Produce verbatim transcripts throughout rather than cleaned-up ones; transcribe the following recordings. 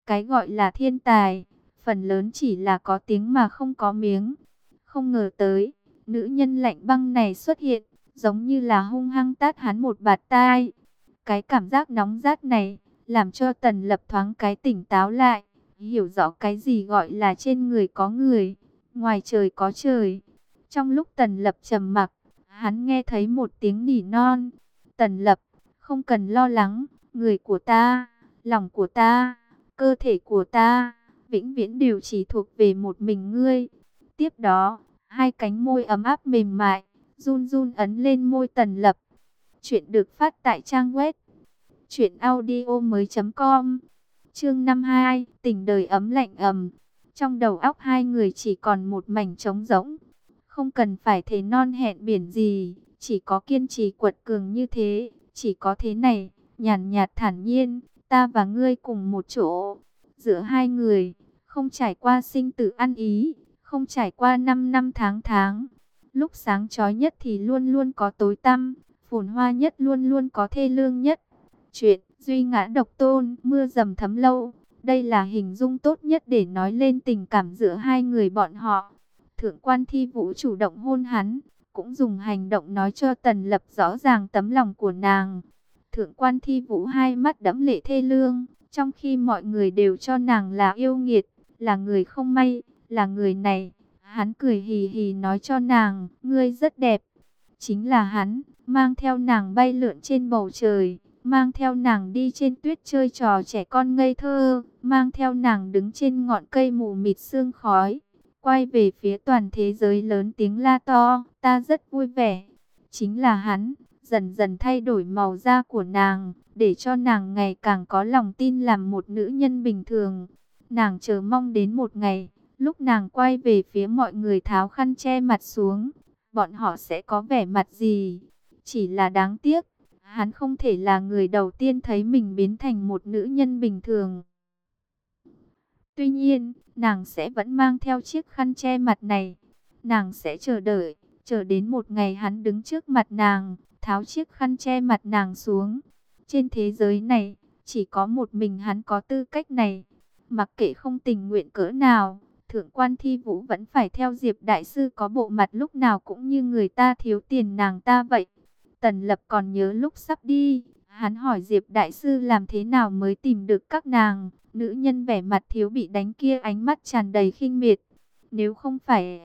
Cái gọi là thiên tài, phần lớn chỉ là có tiếng mà không có miếng. Không ngờ tới, nữ nhân lạnh băng này xuất hiện, giống như là hung hăng tát hắn một bạt tai. Cái cảm giác nóng rát này, làm cho Tần Lập thoáng cái tỉnh táo lại, hiểu rõ cái gì gọi là trên người có người, ngoài trời có trời. Trong lúc Tần Lập trầm mặc, hắn nghe thấy một tiếng nỉ non. Tần Lập, không cần lo lắng, người của ta, lòng của ta, cơ thể của ta, vĩnh viễn đều chỉ thuộc về một mình ngươi. Tiếp đó, hai cánh môi ấm áp mềm mại, run run ấn lên môi Tần Lập. Chuyện được phát tại trang web truyện audio mới chấm com. Chương năm mươi hai, tình đời ấm lạnh ầm. Trong đầu óc hai người chỉ còn một mảnh trống rỗng. Không cần phải thế non hẹn biển gì, chỉ có kiên trì quật cường như thế, chỉ có thế này, nhàn nhạt thản nhiên, ta và ngươi cùng một chỗ. Giữa hai người, không trải qua sinh tử ăn ý, không trải qua năm năm tháng tháng. Lúc sáng chói nhất thì luôn luôn có tối tăm, phồn hoa nhất luôn luôn có thê lương nhất. Chuyện duy ngã độc tôn, mưa dầm thấm lâu. Đây là hình dung tốt nhất để nói lên tình cảm giữa hai người bọn họ. Thượng quan Thi Vũ chủ động hôn hắn, cũng dùng hành động nói cho Tần Lập rõ ràng tấm lòng của nàng. Thượng quan Thi Vũ hai mắt đẫm lệ thê lương, trong khi mọi người đều cho nàng là yêu nghiệt, là người không may, là người này. Hắn cười hì hì nói cho nàng, ngươi rất đẹp. Chính là hắn, mang theo nàng bay lượn trên bầu trời, mang theo nàng đi trên tuyết chơi trò trẻ con ngây thơ, mang theo nàng đứng trên ngọn cây mù mịt sương khói, quay về phía toàn thế giới lớn tiếng la to, ta rất vui vẻ. Chính là hắn, dần dần thay đổi màu da của nàng, để cho nàng ngày càng có lòng tin làm một nữ nhân bình thường. Nàng chờ mong đến một ngày, lúc nàng quay về phía mọi người tháo khăn che mặt xuống, bọn họ sẽ có vẻ mặt gì? Chỉ là đáng tiếc, hắn không thể là người đầu tiên thấy mình biến thành một nữ nhân bình thường. Tuy nhiên, nàng sẽ vẫn mang theo chiếc khăn che mặt này. Nàng sẽ chờ đợi, chờ đến một ngày hắn đứng trước mặt nàng, tháo chiếc khăn che mặt nàng xuống. Trên thế giới này, chỉ có một mình hắn có tư cách này. Mặc kệ không tình nguyện cỡ nào, Thượng quan Thi Vũ vẫn phải theo Diệp Đại Sư có bộ mặt lúc nào cũng như người ta thiếu tiền nàng ta vậy. Tần Lập còn nhớ lúc sắp đi, hắn hỏi Diệp Đại Sư làm thế nào mới tìm được các nàng. Nữ nhân vẻ mặt thiếu bị đánh kia ánh mắt tràn đầy khinh miệt. Nếu không phải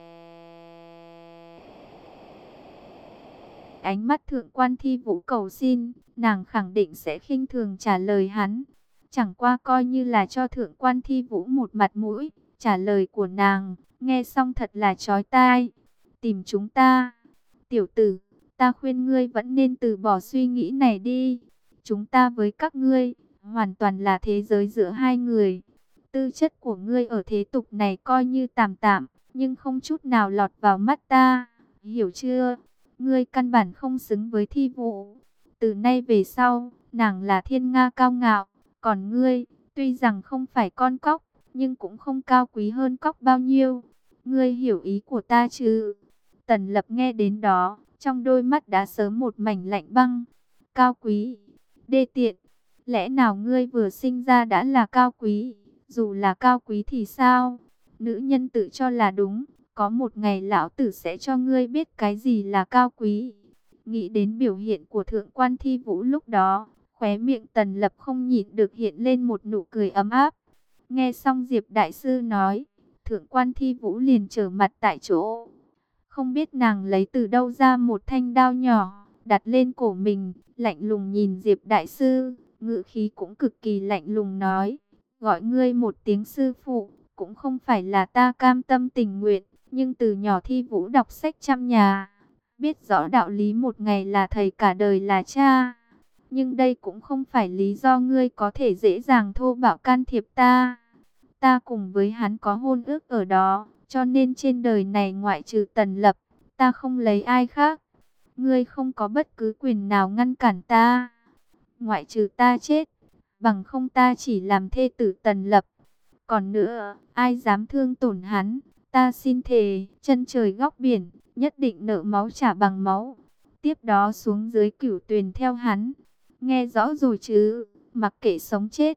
ánh mắt Thượng quan Thi Vũ cầu xin, nàng khẳng định sẽ khinh thường trả lời hắn. Chẳng qua coi như là cho Thượng quan Thi Vũ một mặt mũi. Trả lời của nàng, nghe xong thật là chói tai. Tìm chúng ta. Tiểu tử, ta khuyên ngươi vẫn nên từ bỏ suy nghĩ này đi. Chúng ta với các ngươi, hoàn toàn là thế giới giữa hai người. Tư chất của ngươi ở thế tục này coi như tạm tạm, nhưng không chút nào lọt vào mắt ta. Hiểu chưa? Ngươi căn bản không xứng với Thi Vũ. Từ nay về sau, nàng là thiên nga cao ngạo. Còn ngươi, tuy rằng không phải con cóc, nhưng cũng không cao quý hơn cóc bao nhiêu. Ngươi hiểu ý của ta chứ? Tần Lập nghe đến đó, trong đôi mắt đã sớm một mảnh lạnh băng. Cao quý, đê tiện, lẽ nào ngươi vừa sinh ra đã là cao quý? Dù là cao quý thì sao? Nữ nhân tự cho là đúng, có một ngày lão tử sẽ cho ngươi biết cái gì là cao quý. Nghĩ đến biểu hiện của Thượng quan Thi Vũ lúc đó, khóe miệng Tần Lập không nhịn được hiện lên một nụ cười ấm áp. Nghe xong Diệp Đại Sư nói, Thượng quan Thi Vũ liền trở mặt tại chỗ. Không biết nàng lấy từ đâu ra một thanh đao nhỏ, đặt lên cổ mình, lạnh lùng nhìn Diệp Đại Sư, ngữ khí cũng cực kỳ lạnh lùng nói, gọi ngươi một tiếng sư phụ, cũng không phải là ta cam tâm tình nguyện, nhưng từ nhỏ Thi Vũ đọc sách trăm nhà, biết rõ đạo lý một ngày là thầy cả đời là cha. Nhưng đây cũng không phải lý do ngươi có thể dễ dàng thô bạo can thiệp ta. Ta cùng với hắn có hôn ước ở đó, cho nên trên đời này ngoại trừ Tần Lập, ta không lấy ai khác. Ngươi không có bất cứ quyền nào ngăn cản ta. Ngoại trừ ta chết, bằng không ta chỉ làm thê tử Tần Lập. Còn nữa, ai dám thương tổn hắn, ta xin thề, chân trời góc biển, nhất định nợ máu trả bằng máu. Tiếp đó xuống dưới cửu tuyền theo hắn. Nghe rõ rồi chứ, mặc kệ sống chết,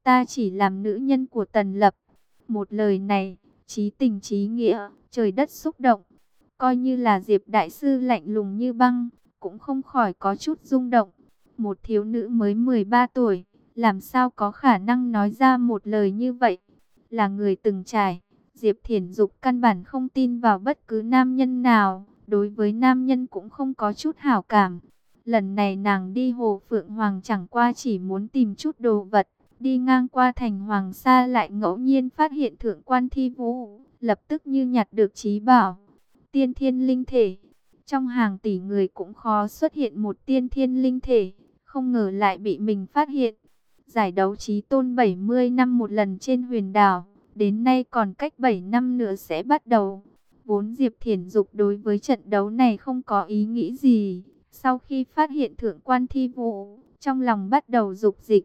ta chỉ làm nữ nhân của Tần Lập. Một lời này, chí tình chí nghĩa, trời đất xúc động. Coi như là Diệp đại sư lạnh lùng như băng, cũng không khỏi có chút rung động. Một thiếu nữ mới mười ba tuổi, làm sao có khả năng nói ra một lời như vậy? Là người từng trải, Diệp Thiển Dục căn bản không tin vào bất cứ nam nhân nào, đối với nam nhân cũng không có chút hảo cảm. Lần này nàng đi Hồ Phượng Hoàng chẳng qua chỉ muốn tìm chút đồ vật, đi ngang qua thành Hoàng Sa lại ngẫu nhiên phát hiện thượng quan Thi Vũ, lập tức như nhặt được trí bảo. Tiên thiên linh thể, trong hàng tỷ người cũng khó xuất hiện một tiên thiên linh thể, không ngờ lại bị mình phát hiện. Giải đấu chí tôn bảy mươi năm một lần trên huyền đảo, đến nay còn cách bảy năm nữa sẽ bắt đầu. Vốn Diệp Thiển Dục đối với trận đấu này không có ý nghĩ gì, sau khi phát hiện thượng quan Thi Vũ, trong lòng bắt đầu dục dịch.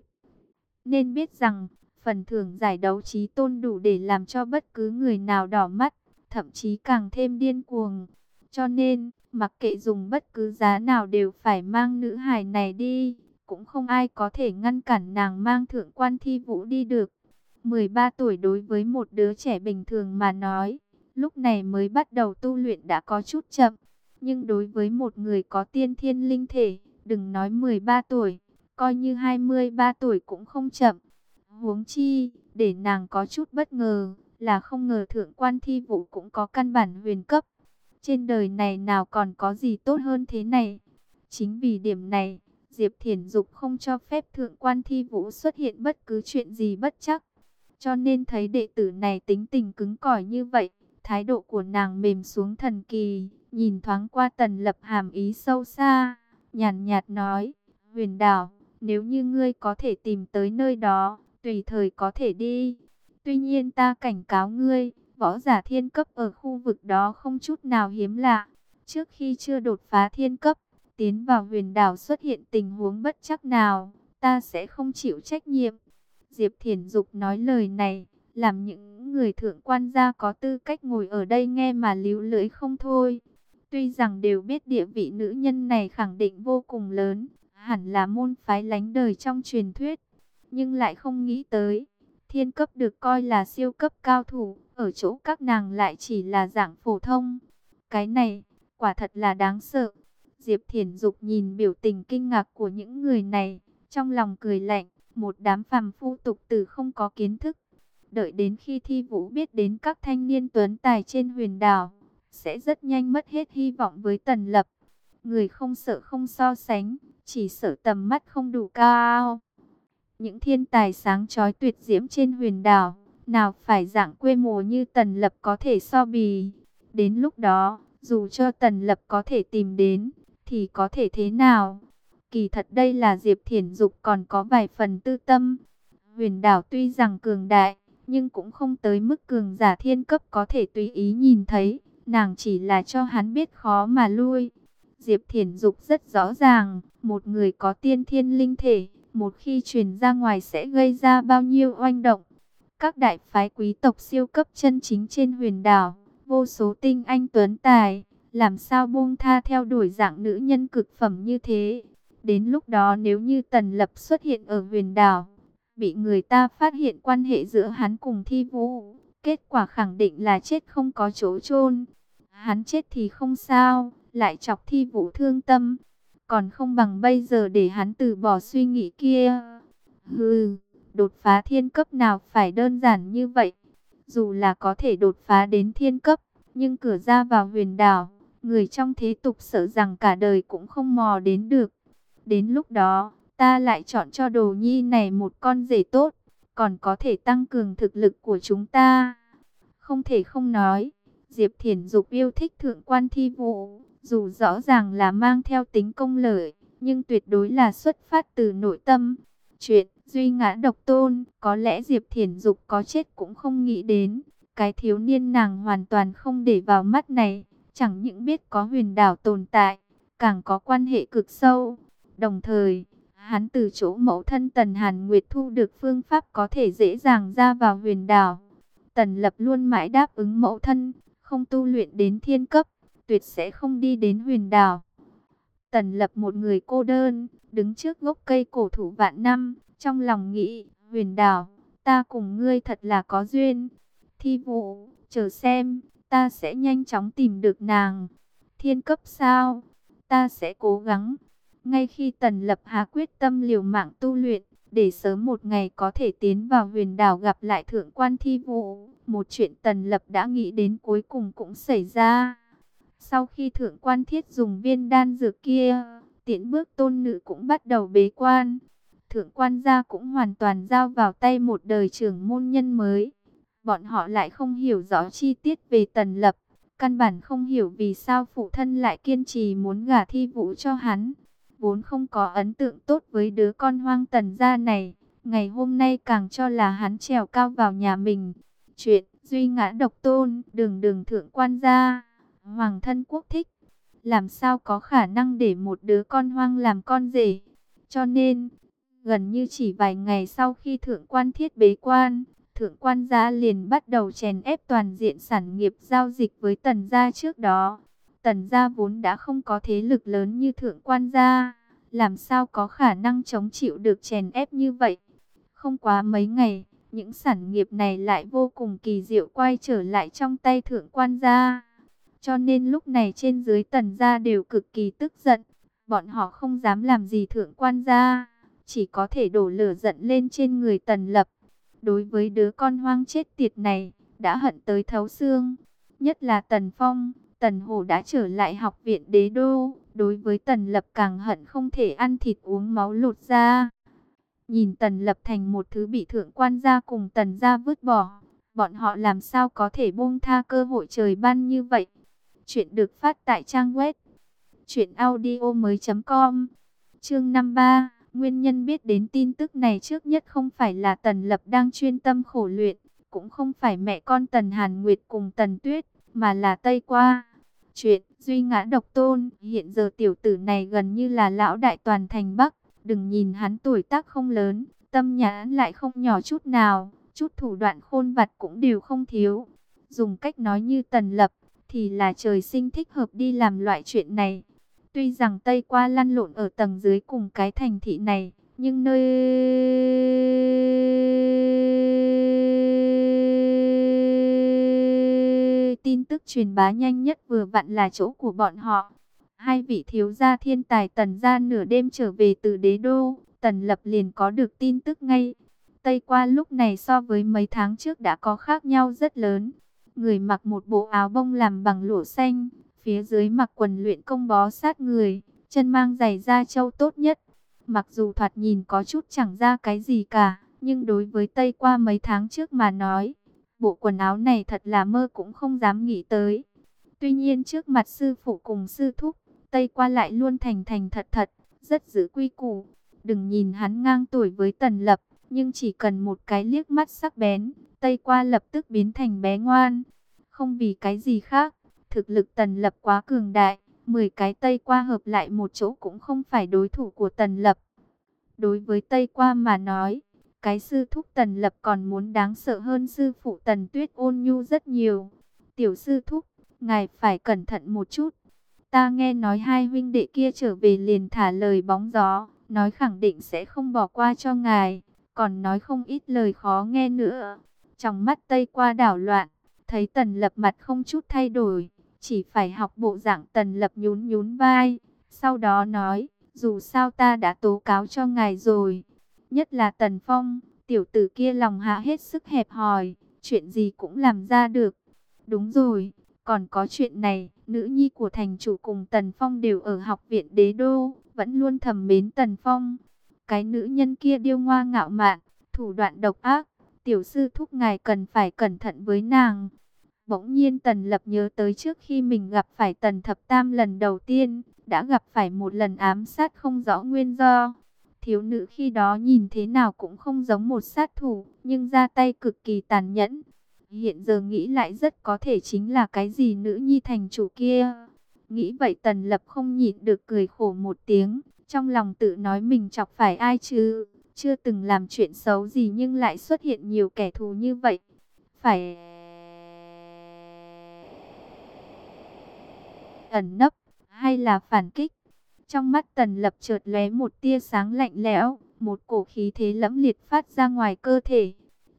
Nên biết rằng, phần thưởng giải đấu chí tôn đủ để làm cho bất cứ người nào đỏ mắt, thậm chí càng thêm điên cuồng. Cho nên, mặc kệ dùng bất cứ giá nào đều phải mang nữ hài này đi, cũng không ai có thể ngăn cản nàng mang thượng quan Thi Vũ đi được. mười ba tuổi đối với một đứa trẻ bình thường mà nói, lúc này mới bắt đầu tu luyện đã có chút chậm. Nhưng đối với một người có tiên thiên linh thể, đừng nói mười ba tuổi, coi như hai mươi ba tuổi cũng không chậm. Huống chi, để nàng có chút bất ngờ, là không ngờ thượng quan Thi Vũ cũng có căn bản huyền cấp. Trên đời này nào còn có gì tốt hơn thế này. Chính vì điểm này, Diệp Thiển Dục không cho phép thượng quan Thi Vũ xuất hiện bất cứ chuyện gì bất chắc. Cho nên thấy đệ tử này tính tình cứng cỏi như vậy, thái độ của nàng mềm xuống thần kỳ, nhìn thoáng qua Tần Lập hàm ý sâu xa, nhàn nhạt nói, huyền đảo, nếu như ngươi có thể tìm tới nơi đó, tùy thời có thể đi. Tuy nhiên ta cảnh cáo ngươi, võ giả thiên cấp ở khu vực đó không chút nào hiếm lạ. Trước khi chưa đột phá thiên cấp, tiến vào huyền đảo xuất hiện tình huống bất chắc nào, ta sẽ không chịu trách nhiệm. Diệp Thiển Dục nói lời này, làm những người thượng quan gia có tư cách ngồi ở đây nghe mà líu lưỡi không thôi. Tuy rằng đều biết địa vị nữ nhân này khẳng định vô cùng lớn, hẳn là môn phái lánh đời trong truyền thuyết, nhưng lại không nghĩ tới, thiên cấp được coi là siêu cấp cao thủ, ở chỗ các nàng lại chỉ là dạng phổ thông. Cái này, quả thật là đáng sợ. Diệp Thiển Dục nhìn biểu tình kinh ngạc của những người này, trong lòng cười lạnh, một đám phàm phu tục tử không có kiến thức. Đợi đến khi Thi Vũ biết đến các thanh niên tuấn tài trên huyền đảo, sẽ rất nhanh mất hết hy vọng với Tần Lập. Người không sợ không so sánh, chỉ sợ tầm mắt không đủ cao. Những thiên tài sáng chói tuyệt diễm trên huyền đảo, nào phải dạng quê mùa như Tần Lập có thể so bì. Đến lúc đó, dù cho Tần Lập có thể tìm đến, thì có thể thế nào? Kỳ thật đây là Diệp Thiển Dục còn có vài phần tư tâm. Huyền đảo tuy rằng cường đại, nhưng cũng không tới mức cường giả thiên cấp có thể tùy ý nhìn thấy. Nàng chỉ là cho hắn biết khó mà lui. Diệp Thiển Dục rất rõ ràng, một người có tiên thiên linh thể, một khi truyền ra ngoài sẽ gây ra bao nhiêu oanh động. Các đại phái quý tộc siêu cấp chân chính trên huyền đảo, vô số tinh anh tuấn tài, làm sao buông tha theo đuổi dạng nữ nhân cực phẩm như thế. Đến lúc đó nếu như Tần Lập xuất hiện ở huyền đảo, bị người ta phát hiện quan hệ giữa hắn cùng Thi Vũ, kết quả khẳng định là chết không có chỗ chôn. Hắn chết thì không sao, lại chọc Thi Vũ thương tâm, còn không bằng bây giờ để hắn từ bỏ suy nghĩ kia. Hừ, đột phá thiên cấp nào phải đơn giản như vậy. Dù là có thể đột phá đến thiên cấp, nhưng cửa ra vào huyền đảo, người trong thế tục sợ rằng cả đời cũng không mò đến được. Đến lúc đó, ta lại chọn cho đồ nhi này một con rể tốt, còn có thể tăng cường thực lực của chúng ta. Không thể không nói, Diệp Thiển Dục yêu thích thượng quan Thi Vũ, dù rõ ràng là mang theo tính công lợi, nhưng tuyệt đối là xuất phát từ nội tâm. Chuyện duy ngã độc tôn, có lẽ Diệp Thiển Dục có chết cũng không nghĩ đến. Cái thiếu niên nàng hoàn toàn không để vào mắt này, chẳng những biết có huyền đảo tồn tại, càng có quan hệ cực sâu. Đồng thời, hắn từ chỗ mẫu thân Tần Hàn Nguyệt thu được phương pháp có thể dễ dàng ra vào huyền đảo. Tần Lập luôn mãi đáp ứng mẫu thân, không tu luyện đến thiên cấp, tuyệt sẽ không đi đến huyền đảo. Tần Lập một người cô đơn, đứng trước gốc cây cổ thụ vạn năm, trong lòng nghĩ, huyền đảo, ta cùng ngươi thật là có duyên. Thi Vũ, chờ xem, ta sẽ nhanh chóng tìm được nàng. Thiên cấp sao? Ta sẽ cố gắng. Ngay khi Tần Lập Hà quyết tâm liều mạng tu luyện, để sớm một ngày có thể tiến vào huyền đảo gặp lại thượng quan Thi Vũ, một chuyện Tần Lập đã nghĩ đến cuối cùng cũng xảy ra. Sau khi thượng quan Thiết dùng viên đan dược kia, tiễn bước tôn nữ cũng bắt đầu bế quan. Thượng quan gia cũng hoàn toàn giao vào tay một đời trưởng môn nhân mới. Bọn họ lại không hiểu rõ chi tiết về Tần Lập, căn bản không hiểu vì sao phụ thân lại kiên trì muốn gả Thi Vũ cho hắn. Vốn không có ấn tượng tốt với đứa con hoang Tần gia này, ngày hôm nay càng cho là hắn trèo cao vào nhà mình. Chuyện duy ngã độc tôn, đường đường thượng quan gia, hoàng thân quốc thích, làm sao có khả năng để một đứa con hoang làm con rể. Cho nên, gần như chỉ vài ngày sau khi thượng quan Thiết bế quan, thượng quan gia liền bắt đầu chèn ép toàn diện sản nghiệp giao dịch với Tần gia trước đó. Tần gia vốn đã không có thế lực lớn như thượng quan gia, làm sao có khả năng chống chịu được chèn ép như vậy. Không quá mấy ngày, những sản nghiệp này lại vô cùng kỳ diệu quay trở lại trong tay thượng quan gia. Cho nên lúc này trên dưới Tần gia đều cực kỳ tức giận. Bọn họ không dám làm gì thượng quan gia, chỉ có thể đổ lửa giận lên trên người Tần Lập. Đối với đứa con hoang chết tiệt này, đã hận tới thấu xương. Nhất là Tần Phong, Tần Hổ đã trở lại học viện đế đô. Đối với Tần Lập càng hận không thể ăn thịt uống máu lột da. Nhìn Tần Lập thành một thứ bị thượng quan gia cùng Tần gia vứt bỏ, bọn họ làm sao có thể buông tha cơ hội trời ban như vậy. Chuyện được phát tại trang web truyện audio mới chấm com. Chương năm mươi ba. Nguyên nhân biết đến tin tức này trước nhất không phải là Tần Lập đang chuyên tâm khổ luyện, cũng không phải mẹ con Tần Hàn Nguyệt cùng Tần Tuyết, mà là Tây Qua. Chuyện duy ngã độc tôn, hiện giờ tiểu tử này gần như là lão đại toàn thành Bắc. Đừng nhìn hắn tuổi tác không lớn, tâm nhãn lại không nhỏ chút nào, chút thủ đoạn khôn vặt cũng đều không thiếu. Dùng cách nói như Tần Lập, thì là trời sinh thích hợp đi làm loại chuyện này. Tuy rằng Tây Qua lăn lộn ở tầng dưới cùng cái thành thị này, nhưng nơi tin tức truyền bá nhanh nhất vừa vặn là chỗ của bọn họ. Hai vị thiếu gia thiên tài Tần gia nửa đêm trở về từ đế đô, Tần Lập liền có được tin tức ngay. Tây Qua lúc này so với mấy tháng trước đã có khác nhau rất lớn. Người mặc một bộ áo bông làm bằng lụa xanh, phía dưới mặc quần luyện công bó sát người, chân mang giày da trâu tốt nhất. Mặc dù thoạt nhìn có chút chẳng ra cái gì cả, nhưng đối với Tây Qua mấy tháng trước mà nói, bộ quần áo này thật là mơ cũng không dám nghĩ tới. Tuy nhiên trước mặt sư phụ cùng sư thúc, Tây Qua lại luôn thành thành thật thật, rất giữ quy củ. Đừng nhìn hắn ngang tuổi với Tần Lập, nhưng chỉ cần một cái liếc mắt sắc bén, Tây Qua lập tức biến thành bé ngoan. Không vì cái gì khác, thực lực Tần Lập quá cường đại, mười cái Tây Qua hợp lại một chỗ cũng không phải đối thủ của Tần Lập. Đối với Tây Qua mà nói, cái sư thúc Tần Lập còn muốn đáng sợ hơn sư phụ Tần Tuyết ôn nhu rất nhiều. Tiểu sư thúc, ngài phải cẩn thận một chút. Ta nghe nói hai huynh đệ kia trở về liền thả lời bóng gió, nói khẳng định sẽ không bỏ qua cho ngài, còn nói không ít lời khó nghe nữa. Trong mắt Tây Qua đảo loạn, thấy Tần Lập mặt không chút thay đổi, chỉ phải học bộ dạng Tần Lập nhún nhún vai, sau đó nói, dù sao ta đã tố cáo cho ngài rồi. Nhất là Tần Phong, tiểu tử kia lòng hạ hết sức hẹp hòi, chuyện gì cũng làm ra được. Đúng rồi, còn có chuyện này, nữ nhi của thành chủ cùng Tần Phong đều ở học viện đế đô, vẫn luôn thầm mến Tần Phong. Cái nữ nhân kia điêu ngoa ngạo mạn, thủ đoạn độc ác, tiểu sư thúc ngài cần phải cẩn thận với nàng. Bỗng nhiên Tần Lập nhớ tới trước khi mình gặp phải Tần Thập Tam lần đầu tiên, đã gặp phải một lần ám sát không rõ nguyên do. Thiếu nữ khi đó nhìn thế nào cũng không giống một sát thủ, nhưng ra tay cực kỳ tàn nhẫn. Hiện giờ nghĩ lại rất có thể chính là cái gì nữ nhi thành chủ kia. Nghĩ vậy Tần Lập không nhịn được cười khổ một tiếng, trong lòng tự nói mình chọc phải ai chứ, chưa từng làm chuyện xấu gì nhưng lại xuất hiện nhiều kẻ thù như vậy. Phải ẩn nấp hay là phản kích? Trong mắt Tần Lập chợt lóe một tia sáng lạnh lẽo, một cổ khí thế lẫm liệt phát ra ngoài cơ thể.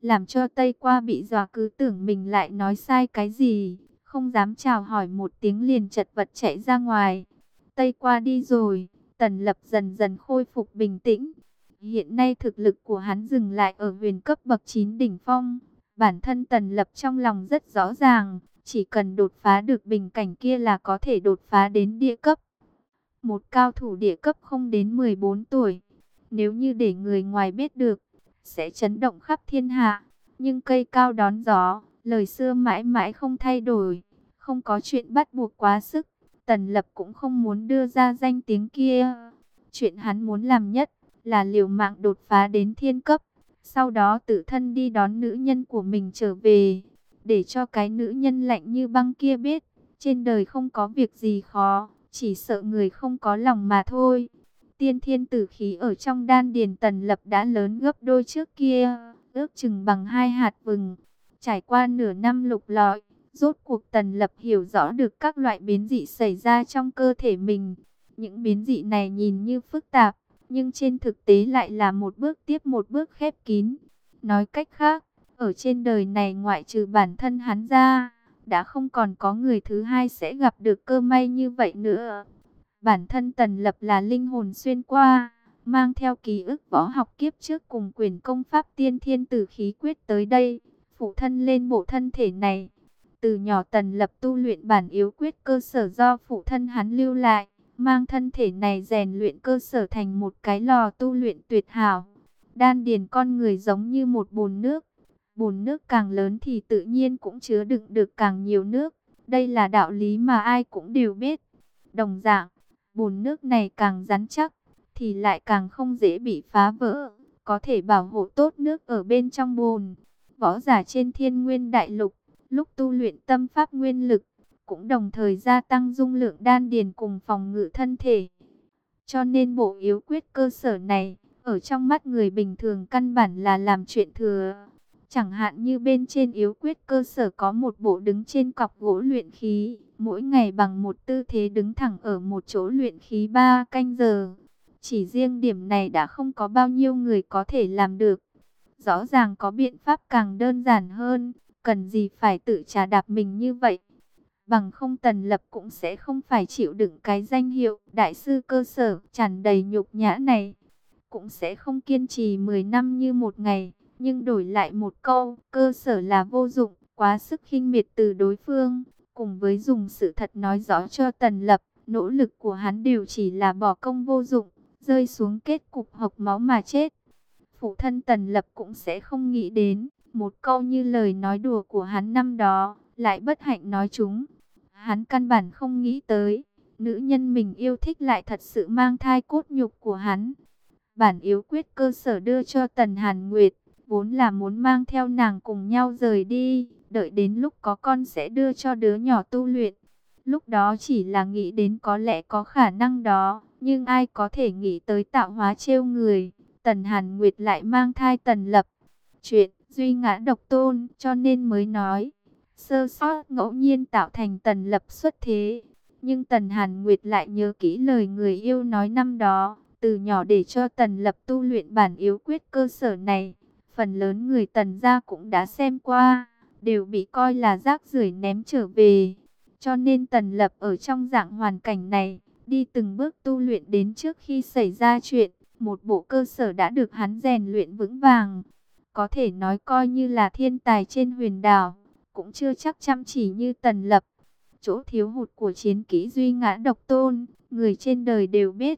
làm cho Tây Qua bị dọa, cứ tưởng mình lại nói sai cái gì, không dám chào hỏi một tiếng liền chật vật chạy ra ngoài. Tây Qua đi rồi, Tần Lập dần dần khôi phục bình tĩnh. Hiện nay thực lực của hắn dừng lại ở huyền cấp bậc chín đỉnh phong. Bản thân Tần Lập trong lòng rất rõ ràng, chỉ cần đột phá được bình cảnh kia là có thể đột phá đến địa cấp. Một cao thủ địa cấp không đến mười bốn tuổi, nếu như để người ngoài biết được, sẽ chấn động khắp thiên hạ. Nhưng cây cao đón gió, lời xưa mãi mãi không thay đổi, không có chuyện bắt buộc quá sức. Tần Lập cũng không muốn đưa ra danh tiếng kia. Chuyện hắn muốn làm nhất là liều mạng đột phá đến thiên cấp, sau đó tự thân đi đón nữ nhân của mình trở về, để cho cái nữ nhân lạnh như băng kia biết, trên đời không có việc gì khó, chỉ sợ người không có lòng mà thôi. Tiên thiên tử khí ở trong đan điền Tần Lập đã lớn gấp đôi trước kia, ước chừng bằng hai hạt vừng. Trải qua nửa năm lục lọi, rốt cuộc Tần Lập hiểu rõ được các loại biến dị xảy ra trong cơ thể mình. Những biến dị này nhìn như phức tạp, nhưng trên thực tế lại là một bước tiếp một bước khép kín. Nói cách khác, ở trên đời này ngoại trừ bản thân hắn ra, đã không còn có người thứ hai sẽ gặp được cơ may như vậy nữa. Bản thân Tần Lập là linh hồn xuyên qua, mang theo ký ức võ học kiếp trước cùng quyền công pháp tiên thiên tử khí quyết tới đây, phụ thân lên bộ thân thể này. Từ nhỏ Tần Lập tu luyện bản yếu quyết cơ sở do phụ thân hắn lưu lại, mang thân thể này rèn luyện cơ sở thành một cái lò tu luyện tuyệt hảo. Đan điền con người giống như một bồn nước, bồn nước càng lớn thì tự nhiên cũng chứa đựng được càng nhiều nước. Đây là đạo lý mà ai cũng đều biết. Đồng dạng, bồn nước này càng rắn chắc, thì lại càng không dễ bị phá vỡ, có thể bảo hộ tốt nước ở bên trong bồn. Võ giả trên Thiên Nguyên Đại Lục, lúc tu luyện tâm pháp nguyên lực, cũng đồng thời gia tăng dung lượng đan điền cùng phòng ngự thân thể. Cho nên bộ yếu quyết cơ sở này, ở trong mắt người bình thường căn bản là làm chuyện thừa. Chẳng hạn như bên trên yếu quyết cơ sở có một bộ đứng trên cọc gỗ luyện khí, mỗi ngày bằng một tư thế đứng thẳng ở một chỗ luyện khí ba canh giờ. Chỉ riêng điểm này đã không có bao nhiêu người có thể làm được. Rõ ràng có biện pháp càng đơn giản hơn, cần gì phải tự trà đạp mình như vậy. Bằng không Tần Lập cũng sẽ không phải chịu đựng cái danh hiệu đại sư cơ sở tràn đầy nhục nhã này. Cũng sẽ không kiên trì mười năm như một ngày, nhưng đổi lại một câu cơ sở là vô dụng, quá sức khinh miệt từ đối phương. Cùng với dùng sự thật nói rõ cho Tần Lập, nỗ lực của hắn đều chỉ là bỏ công vô dụng, rơi xuống kết cục hộc máu mà chết. Phụ thân Tần Lập cũng sẽ không nghĩ đến, một câu như lời nói đùa của hắn năm đó, lại bất hạnh nói chúng. Hắn căn bản không nghĩ tới, nữ nhân mình yêu thích lại thật sự mang thai cốt nhục của hắn. Bản yếu quyết cơ sở đưa cho Tần Hàn Nguyệt, vốn là muốn mang theo nàng cùng nhau rời đi, đợi đến lúc có con sẽ đưa cho đứa nhỏ tu luyện. Lúc đó chỉ là nghĩ đến có lẽ có khả năng đó, nhưng ai có thể nghĩ tới tạo hóa trêu người. Tần Hàn Nguyệt lại mang thai Tần Lập. Chuyện duy ngã độc tôn, cho nên mới nói sơ sót ngẫu nhiên tạo thành Tần Lập xuất thế. Nhưng Tần Hàn Nguyệt lại nhớ kỹ lời người yêu nói năm đó, từ nhỏ để cho Tần Lập tu luyện bản yếu quyết cơ sở này. Phần lớn người Tần gia cũng đã xem qua, đều bị coi là rác rưởi ném trở về. Cho nên Tần Lập ở trong dạng hoàn cảnh này, đi từng bước tu luyện đến trước khi xảy ra chuyện, một bộ cơ sở đã được hắn rèn luyện vững vàng. Có thể nói coi như là thiên tài trên huyền đảo, cũng chưa chắc chăm chỉ như Tần Lập. Chỗ thiếu hụt của chiến kỹ duy ngã độc tôn, người trên đời đều biết.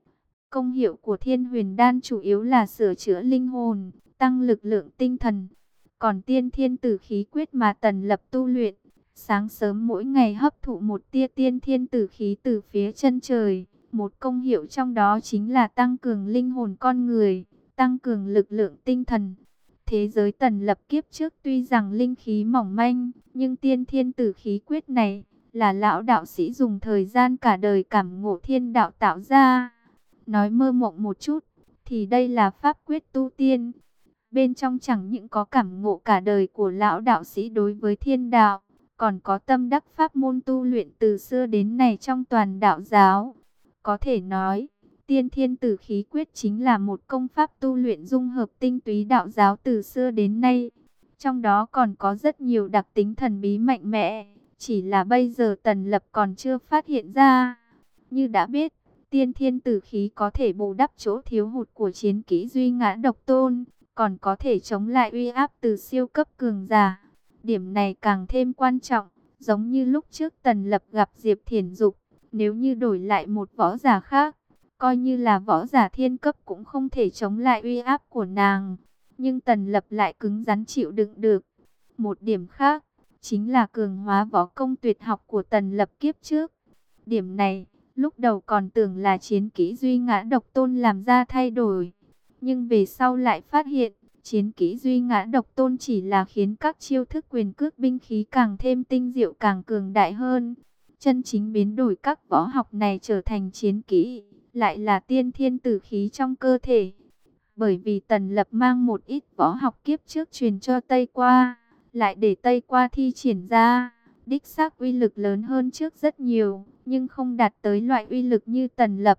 Công hiệu của Thiên Huyền Đan chủ yếu là sửa chữa linh hồn, tăng lực lượng tinh thần. Còn tiên thiên tử khí quyết mà Tần Lập tu luyện, sáng sớm mỗi ngày hấp thụ một tia tiên thiên tử khí từ phía chân trời. Một công hiệu trong đó chính là tăng cường linh hồn con người, tăng cường lực lượng tinh thần. Thế giới Tần Lập kiếp trước tuy rằng linh khí mỏng manh, nhưng tiên thiên tử khí quyết này là lão đạo sĩ dùng thời gian cả đời cảm ngộ thiên đạo tạo ra. Nói mơ mộng một chút, thì đây là pháp quyết tu tiên. Bên trong chẳng những có cảm ngộ cả đời của lão đạo sĩ đối với thiên đạo, còn có tâm đắc pháp môn tu luyện từ xưa đến nay trong toàn đạo giáo. Có thể nói, Tiên Thiên Tử Khí Quyết chính là một công pháp tu luyện dung hợp tinh túy đạo giáo từ xưa đến nay. Trong đó còn có rất nhiều đặc tính thần bí mạnh mẽ, chỉ là bây giờ Tần Lập còn chưa phát hiện ra. Như đã biết, Tiên Thiên Tử Khí có thể bù đắp chỗ thiếu hụt của chiến kỹ Duy Ngã Độc Tôn, còn có thể chống lại uy áp từ siêu cấp cường giả. Điểm này càng thêm quan trọng, giống như lúc trước Tần Lập gặp Diệp Thiển Dục, nếu như đổi lại một võ giả khác, coi như là võ giả thiên cấp cũng không thể chống lại uy áp của nàng. Nhưng Tần Lập lại cứng rắn chịu đựng được. Một điểm khác, chính là cường hóa võ công tuyệt học của Tần Lập kiếp trước. Điểm này, lúc đầu còn tưởng là chiến kỹ Duy Ngã Độc Tôn làm ra thay đổi. Nhưng về sau lại phát hiện, chiến kỹ Duy Ngã Độc Tôn chỉ là khiến các chiêu thức quyền cước binh khí càng thêm tinh diệu càng cường đại hơn. Chân chính biến đổi các võ học này trở thành chiến kỹ, lại là Tiên Thiên Tử Khí trong cơ thể. Bởi vì Tần Lập mang một ít võ học kiếp trước truyền cho Tây Qua, lại để Tây Qua thi triển ra, đích xác uy lực lớn hơn trước rất nhiều, nhưng không đạt tới loại uy lực như Tần Lập.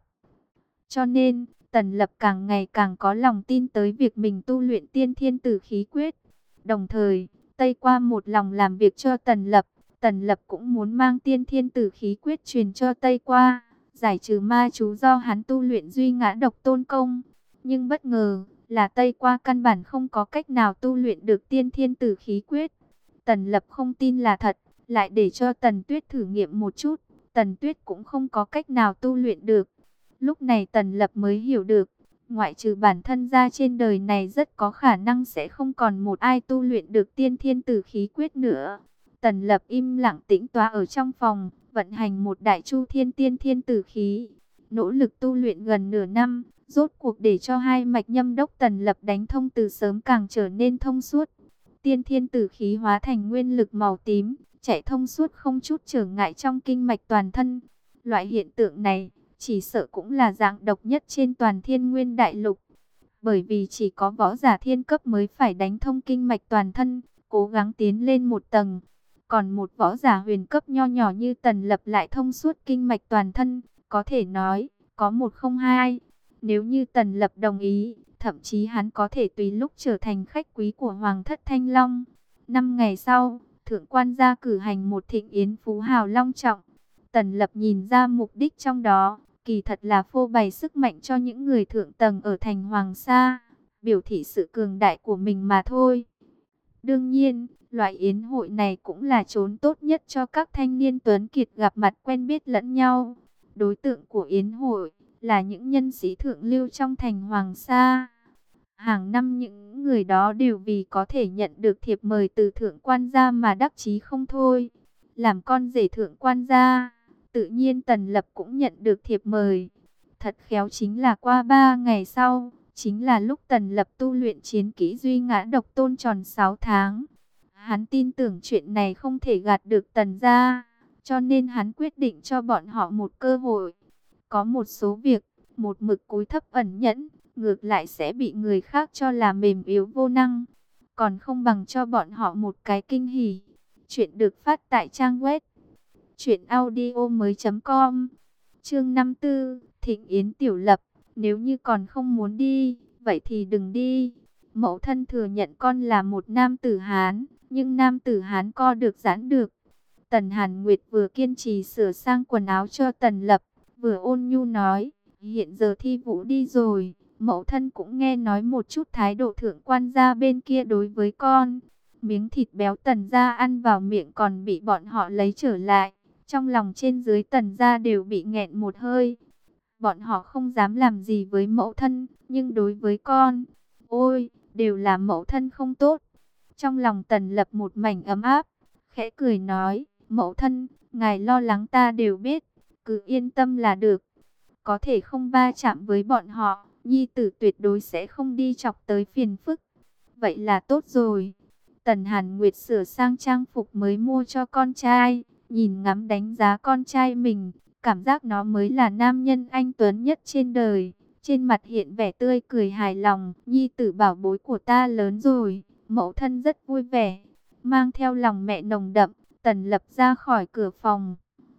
Cho nên, Tần Lập càng ngày càng có lòng tin tới việc mình tu luyện Tiên Thiên Tử Khí Quyết. Đồng thời, Tây Qua một lòng làm việc cho Tần Lập, Tần Lập cũng muốn mang Tiên Thiên Tử Khí Quyết truyền cho Tây Qua, giải trừ ma chú do hắn tu luyện Duy Ngã Độc Tôn công. Nhưng bất ngờ là Tây Qua căn bản không có cách nào tu luyện được Tiên Thiên Tử Khí Quyết. Tần Lập không tin là thật, lại để cho Tần Tuyết thử nghiệm một chút. Tần Tuyết cũng không có cách nào tu luyện được. Lúc này Tần Lập mới hiểu được, ngoại trừ bản thân ra trên đời này rất có khả năng sẽ không còn một ai tu luyện được Tiên Thiên Tử Khí Quyết nữa. Tần Lập im lặng tĩnh tọa ở trong phòng, vận hành một đại chu thiên Tiên Thiên Tử Khí. Nỗ lực tu luyện gần nửa năm, rốt cuộc để cho hai mạch nhâm đốc Tần Lập đánh thông từ sớm càng trở nên thông suốt. Tiên Thiên Tử Khí hóa thành nguyên lực màu tím, chạy thông suốt không chút trở ngại trong kinh mạch toàn thân. Loại hiện tượng này, chỉ sợ cũng là dạng độc nhất trên toàn Thiên Nguyên Đại Lục. Bởi vì chỉ có võ giả thiên cấp mới phải đánh thông kinh mạch toàn thân, cố gắng tiến lên một tầng. Còn một võ giả huyền cấp nho nhỏ như Tần Lập lại thông suốt kinh mạch toàn thân, có thể nói, có một không hai. Nếu như Tần Lập đồng ý, thậm chí hắn có thể tùy lúc trở thành khách quý của Hoàng thất Thanh Long. Năm ngày sau, Thượng quan gia cử hành một thịnh yến phú hào long trọng. Tần Lập nhìn ra mục đích trong đó, kỳ thật là phô bày sức mạnh cho những người thượng tầng ở thành Hoàng Sa, biểu thị sự cường đại của mình mà thôi. Đương nhiên, loại yến hội này cũng là chốn tốt nhất cho các thanh niên tuấn kiệt gặp mặt quen biết lẫn nhau. Đối tượng của yến hội là những nhân sĩ thượng lưu trong thành Hoàng Sa. Hàng năm những người đó đều vì có thể nhận được thiệp mời từ thượng quan gia mà đắc chí không thôi. Làm con rể thượng quan gia, tự nhiên Tần Lập cũng nhận được thiệp mời. Thật khéo chính là qua ba ngày sau, chính là lúc Tần Lập tu luyện chiến kỹ Duy Ngã Độc Tôn tròn sáu tháng. Hắn tin tưởng chuyện này không thể gạt được Tần gia, cho nên hắn quyết định cho bọn họ một cơ hội. Có một số việc, một mực cúi thấp ẩn nhẫn, ngược lại sẽ bị người khác cho là mềm yếu vô năng. Còn không bằng cho bọn họ một cái kinh hỉ. Chuyện được phát tại trang web truyện audio mới chấm com. Chương năm tư, Thịnh Yến Tiểu Lập. Nếu như còn không muốn đi, vậy thì đừng đi. Mẫu thân thừa nhận con là một nam tử Hán, nhưng nam tử Hán co được giãn được. Tần Hàn Nguyệt vừa kiên trì sửa sang quần áo cho Tần Lập, vừa ôn nhu nói, hiện giờ thi vũ đi rồi, mẫu thân cũng nghe nói một chút thái độ thượng quan gia bên kia đối với con. Miếng thịt béo Tần gia ăn vào miệng còn bị bọn họ lấy trở lại, trong lòng trên dưới Tần gia đều bị nghẹn một hơi. Bọn họ không dám làm gì với mẫu thân, nhưng đối với con, ôi, đều là mẫu thân không tốt. Trong lòng Tần Lập một mảnh ấm áp, khẽ cười nói, mẫu thân, ngài lo lắng ta đều biết, cứ yên tâm là được. Có thể không va chạm với bọn họ, nhi tử tuyệt đối sẽ không đi chọc tới phiền phức. Vậy là tốt rồi. Tần Hàn Nguyệt sửa sang trang phục mới mua cho con trai, nhìn ngắm đánh giá con trai mình, cảm giác nó mới là nam nhân anh tuấn nhất trên đời. Trên mặt hiện vẻ tươi cười hài lòng, nhi tử bảo bối của ta lớn rồi, mẫu thân rất vui vẻ. Mang theo lòng mẹ nồng đậm, Tần Lập ra khỏi cửa phòng.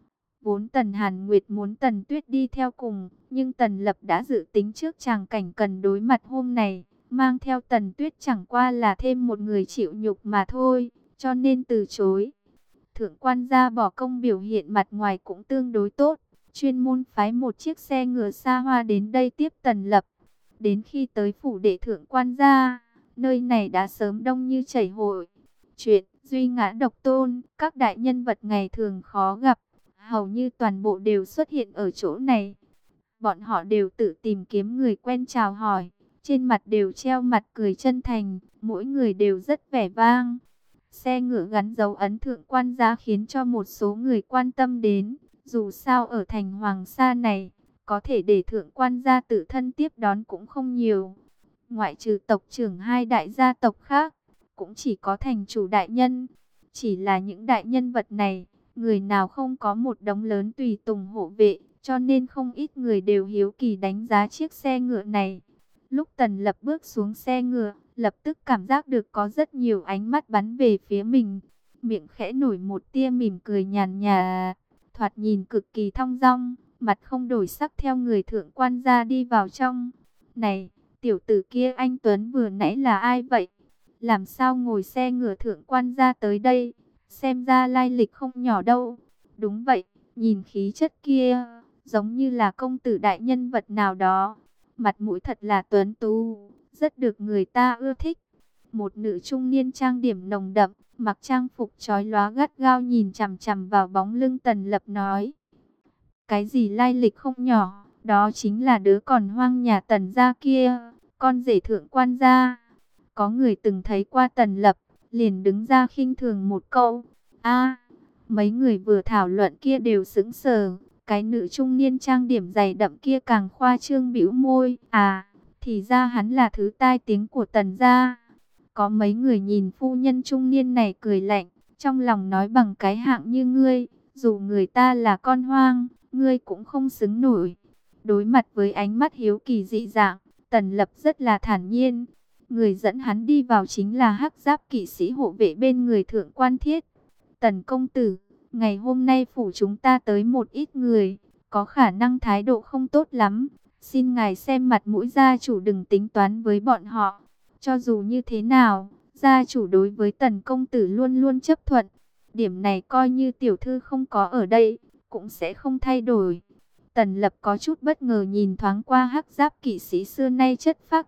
Vốn Tần Hàn Nguyệt muốn Tần Tuyết đi theo cùng, nhưng Tần Lập đã dự tính trước tràng cảnh cần đối mặt hôm này. Mang theo Tần Tuyết chẳng qua là thêm một người chịu nhục mà thôi, cho nên từ chối. Thượng quan gia bỏ công biểu hiện mặt ngoài cũng tương đối tốt, chuyên môn phái một chiếc xe ngựa xa hoa đến đây tiếp Tần Lập. Đến khi tới phủ đệ thượng quan gia, nơi này đã sớm đông như chảy hội. Chuyện duy ngã độc tôn, các đại nhân vật ngày thường khó gặp, hầu như toàn bộ đều xuất hiện ở chỗ này. Bọn họ đều tự tìm kiếm người quen chào hỏi, trên mặt đều treo mặt cười chân thành, mỗi người đều rất vẻ vang. Xe ngựa gắn dấu ấn thượng quan gia khiến cho một số người quan tâm đến. Dù sao ở thành Hoàng Sa này, có thể để thượng quan gia tự thân tiếp đón cũng không nhiều. Ngoại trừ tộc trưởng hai đại gia tộc khác, cũng chỉ có thành chủ đại nhân. Chỉ là những đại nhân vật này, người nào không có một đống lớn tùy tùng hộ vệ, cho nên không ít người đều hiếu kỳ đánh giá chiếc xe ngựa này. Lúc Tần Lập bước xuống xe ngựa, lập tức cảm giác được có rất nhiều ánh mắt bắn về phía mình. Miệng khẽ nổi một tia mỉm cười nhàn nhạt, thoạt nhìn cực kỳ thong dong, mặt không đổi sắc theo người thượng quan gia đi vào trong. Này, tiểu tử kia anh Tuấn vừa nãy là ai vậy? Làm sao ngồi xe ngựa thượng quan gia tới đây? Xem ra lai lịch không nhỏ đâu. Đúng vậy, nhìn khí chất kia, giống như là công tử đại nhân vật nào đó. Mặt mũi thật là tuấn tú, rất được người ta ưa thích. Một nữ trung niên trang điểm nồng đậm, mặc trang phục chói lóa gắt gao nhìn chằm chằm vào bóng lưng Tần Lập nói. Cái gì lai lịch không nhỏ, đó chính là đứa còn hoang nhà Tần gia kia, con rể thượng quan gia. Có người từng thấy qua Tần Lập, liền đứng ra khinh thường một câu. A, mấy người vừa thảo luận kia đều sững sờ. Cái nữ trung niên trang điểm dày đậm kia càng khoa trương bĩu môi. À, thì ra hắn là thứ tai tiếng của Tần gia. Có mấy người nhìn phu nhân trung niên này cười lạnh, trong lòng nói bằng cái hạng như ngươi, dù người ta là con hoang, ngươi cũng không xứng nổi. Đối mặt với ánh mắt hiếu kỳ dị dạng, Tần Lập rất là thản nhiên. Người dẫn hắn đi vào chính là hắc giáp kỵ sĩ hộ vệ bên người thượng quan Thiết. Tần công tử, ngày hôm nay phủ chúng ta tới một ít người, có khả năng thái độ không tốt lắm. Xin ngài xem mặt mũi, gia chủ đừng tính toán với bọn họ. Cho dù như thế nào, gia chủ đối với Tần công tử luôn luôn chấp thuận. Điểm này coi như tiểu thư không có ở đây, cũng sẽ không thay đổi. Tần Lập có chút bất ngờ nhìn thoáng qua hắc giáp kỵ sĩ xưa nay chất phác.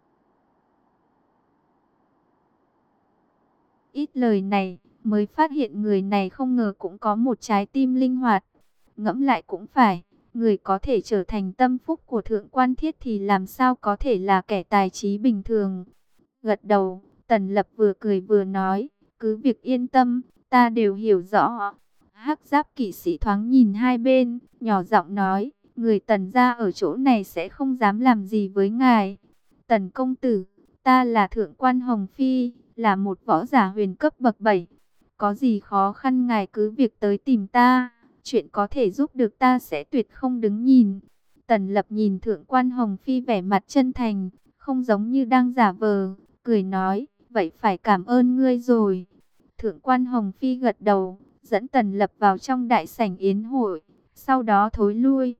Ít lời này, mới phát hiện người này không ngờ cũng có một trái tim linh hoạt. Ngẫm lại cũng phải, người có thể trở thành tâm phúc của thượng quan Thiết thì làm sao có thể là kẻ tài trí bình thường. Gật đầu, Tần Lập vừa cười vừa nói, cứ việc yên tâm, ta đều hiểu rõ. Hắc giáp kỵ sĩ thoáng nhìn hai bên, nhỏ giọng nói, người Tần gia ở chỗ này sẽ không dám làm gì với ngài. Tần công tử, ta là thượng quan Hồng Phi, là một võ giả huyền cấp bậc bảy. Có gì khó khăn ngài cứ việc tới tìm ta, chuyện có thể giúp được ta sẽ tuyệt không đứng nhìn. Tần Lập nhìn thượng quan Hồng Phi vẻ mặt chân thành, không giống như đang giả vờ, cười nói, vậy phải cảm ơn ngươi rồi. Thượng quan Hồng Phi gật đầu, dẫn Tần Lập vào trong đại sảnh yến hội, sau đó thối lui.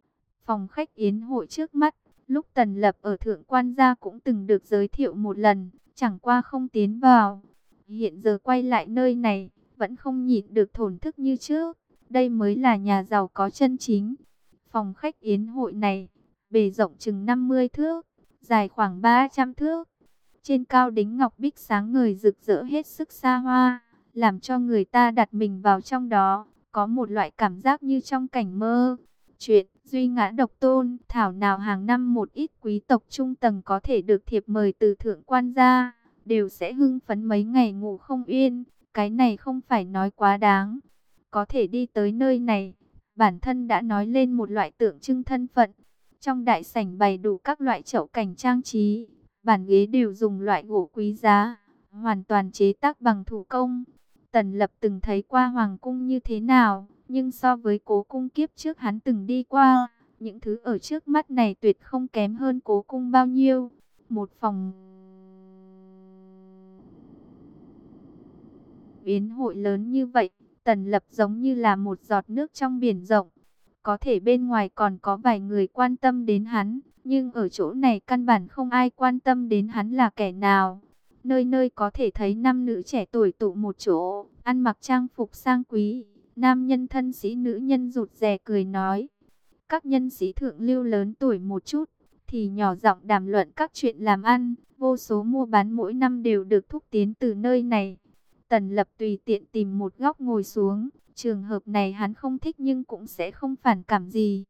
Phòng khách yến hội trước mắt, lúc Tần Lập ở thượng quan gia cũng từng được giới thiệu một lần, chẳng qua không tiến vào. Hiện giờ quay lại nơi này, vẫn không nhịn được thổn thức như trước. Đây mới là nhà giàu có chân chính. Phòng khách yến hội này, bề rộng chừng năm mươi thước, dài khoảng ba trăm thước. Trên cao đính ngọc bích sáng ngời rực rỡ hết sức xa hoa, làm cho người ta đặt mình vào trong đó, có một loại cảm giác như trong cảnh mơ. Chuyện duy ngã độc tôn, thảo nào hàng năm một ít quý tộc trung tầng có thể được thiệp mời từ thượng quan gia, đều sẽ hưng phấn mấy ngày ngủ không yên. Cái này không phải nói quá đáng. Có thể đi tới nơi này, bản thân đã nói lên một loại tượng trưng thân phận. Trong đại sảnh bày đủ các loại chậu cảnh trang trí, bàn ghế đều dùng loại gỗ quý giá, hoàn toàn chế tác bằng thủ công. Tần Lập từng thấy qua hoàng cung như thế nào, nhưng so với cố cung kiếp trước hắn từng đi qua, những thứ ở trước mắt này tuyệt không kém hơn cố cung bao nhiêu. Một phòng yến hội lớn như vậy, Tần Lập giống như là một giọt nước trong biển rộng. Có thể bên ngoài còn có vài người quan tâm đến hắn, nhưng ở chỗ này căn bản không ai quan tâm đến hắn là kẻ nào. Nơi nơi có thể thấy nam nữ trẻ tuổi tụ một chỗ, ăn mặc trang phục sang quý. Nam nhân thân sĩ, nữ nhân rụt rè cười nói. Các nhân sĩ thượng lưu lớn tuổi một chút thì nhỏ giọng đàm luận các chuyện làm ăn. Vô số mua bán mỗi năm đều được thúc tiến từ nơi này. Tần Lập tùy tiện tìm một góc ngồi xuống. Trường hợp này hắn không thích nhưng cũng sẽ không phản cảm gì.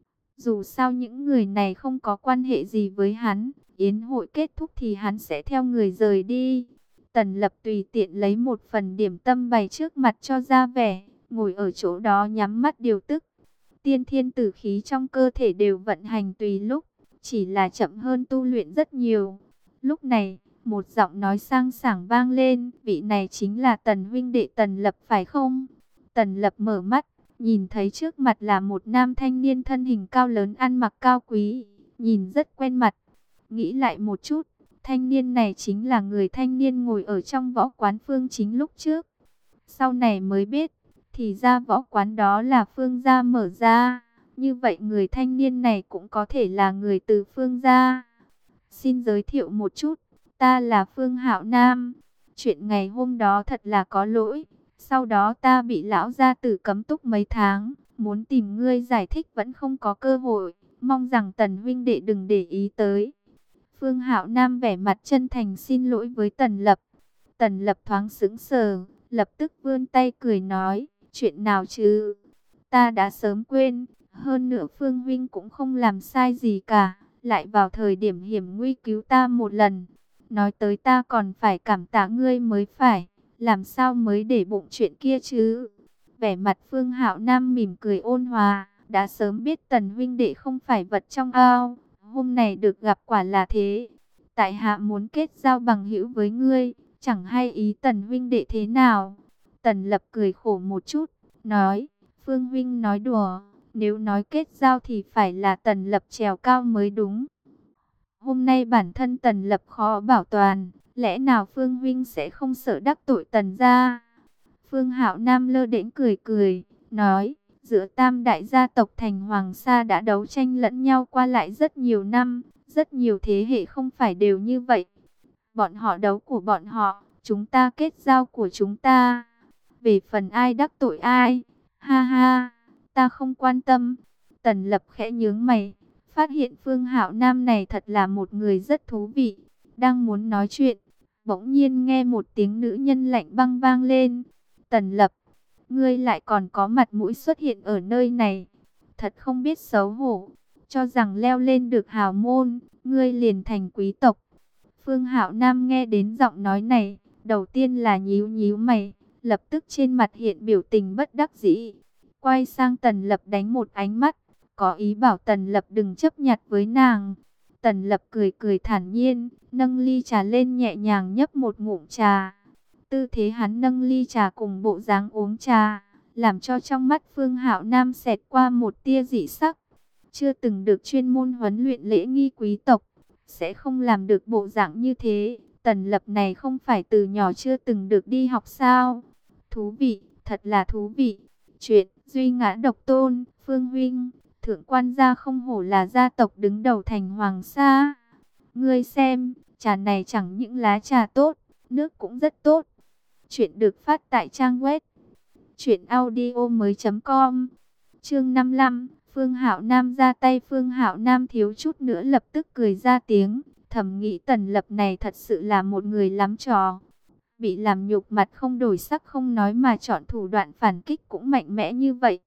Dù sao những người này không có quan hệ gì với hắn. Yến hội kết thúc thì hắn sẽ theo người rời đi. Tần Lập tùy tiện lấy một phần điểm tâm bày trước mặt cho ra vẻ. Ngồi ở chỗ đó nhắm mắt điều tức. Tiên thiên tử khí trong cơ thể đều vận hành tùy lúc. Chỉ là chậm hơn tu luyện rất nhiều. Lúc này, một giọng nói sang sảng vang lên. Vị này chính là Tần huynh đệ Tần Lập phải không? Tần Lập mở mắt, nhìn thấy trước mặt là một nam thanh niên thân hình cao lớn, ăn mặc cao quý, nhìn rất quen mặt. Nghĩ lại một chút, thanh niên này chính là người thanh niên ngồi ở trong võ quán Phương Chính lúc trước. Sau này mới biết, thì ra võ quán đó là Phương gia mở ra. Như vậy người thanh niên này cũng có thể là người từ Phương gia. Xin giới thiệu một chút, ta là Phương Hạo Nam. Chuyện ngày hôm đó thật là có lỗi. Sau đó ta bị lão gia tử cấm túc mấy tháng, muốn tìm ngươi giải thích vẫn không có cơ hội, mong rằng Tần huynh đệ đừng để ý tới. Phương Hạo Nam vẻ mặt chân thành xin lỗi với Tần Lập. Tần Lập thoáng sững sờ, lập tức vươn tay cười nói, chuyện nào chứ? Ta đã sớm quên, hơn nữa Phương huynh cũng không làm sai gì cả, lại vào thời điểm hiểm nguy cứu ta một lần. Nói tới ta còn phải cảm tạ ngươi mới phải. Làm sao mới để bụng chuyện kia chứ? Vẻ mặt Phương Hạo Nam mỉm cười ôn hòa, đã sớm biết Tần huynh đệ không phải vật trong ao, hôm nay được gặp quả là thế. Tại hạ muốn kết giao bằng hữu với ngươi, chẳng hay ý Tần huynh đệ thế nào? Tần Lập cười khổ một chút, nói, Phương huynh nói đùa, nếu nói kết giao thì phải là Tần Lập trèo cao mới đúng. Hôm nay bản thân Tần Lập khó bảo toàn. Lẽ nào Phương huynh sẽ không sợ đắc tội Tần gia? Phương Hạo Nam lơ đễnh cười cười, nói, giữa tam đại gia tộc thành Hoàng Sa đã đấu tranh lẫn nhau qua lại rất nhiều năm, rất nhiều thế hệ không phải đều như vậy. Bọn họ đấu của bọn họ, chúng ta kết giao của chúng ta. Về phần ai đắc tội ai, ha ha, ta không quan tâm. Tần Lập khẽ nhướng mày, phát hiện Phương Hạo Nam này thật là một người rất thú vị. Đang muốn nói chuyện, bỗng nhiên nghe một tiếng nữ nhân lạnh băng vang lên. Tần Lập, ngươi lại còn có mặt mũi xuất hiện ở nơi này. Thật không biết xấu hổ, cho rằng leo lên được hào môn, ngươi liền thành quý tộc. Phương Hạo Nam nghe đến giọng nói này, đầu tiên là nhíu nhíu mày, lập tức trên mặt hiện biểu tình bất đắc dĩ. Quay sang Tần Lập đánh một ánh mắt, có ý bảo Tần Lập đừng chấp nhặt với nàng. Tần Lập cười cười thản nhiên, nâng ly trà lên nhẹ nhàng nhấp một ngụm trà. Tư thế hắn nâng ly trà cùng bộ dáng uống trà, làm cho trong mắt Phương Hạo Nam xẹt qua một tia dị sắc. Chưa từng được chuyên môn huấn luyện lễ nghi quý tộc, sẽ không làm được bộ dạng như thế. Tần Lập này không phải từ nhỏ chưa từng được đi học sao? Thú vị, thật là thú vị. Chuyện Duy Ngã Độc Tôn, Phương huynh, thượng quan gia không hổ là gia tộc đứng đầu thành Hoàng Sa. Ngươi xem, trà này chẳng những lá trà tốt, nước cũng rất tốt. Chuyện được phát tại trang web truyện audio mới chấm com. Chương năm mươi lăm, Phương Hạo Nam ra tay. Phương Hạo Nam thiếu chút nữa lập tức cười ra tiếng, thầm nghĩ Tần Lập này thật sự là một người lắm trò. Bị làm nhục mặt không đổi sắc không nói mà chọn thủ đoạn phản kích cũng mạnh mẽ như vậy.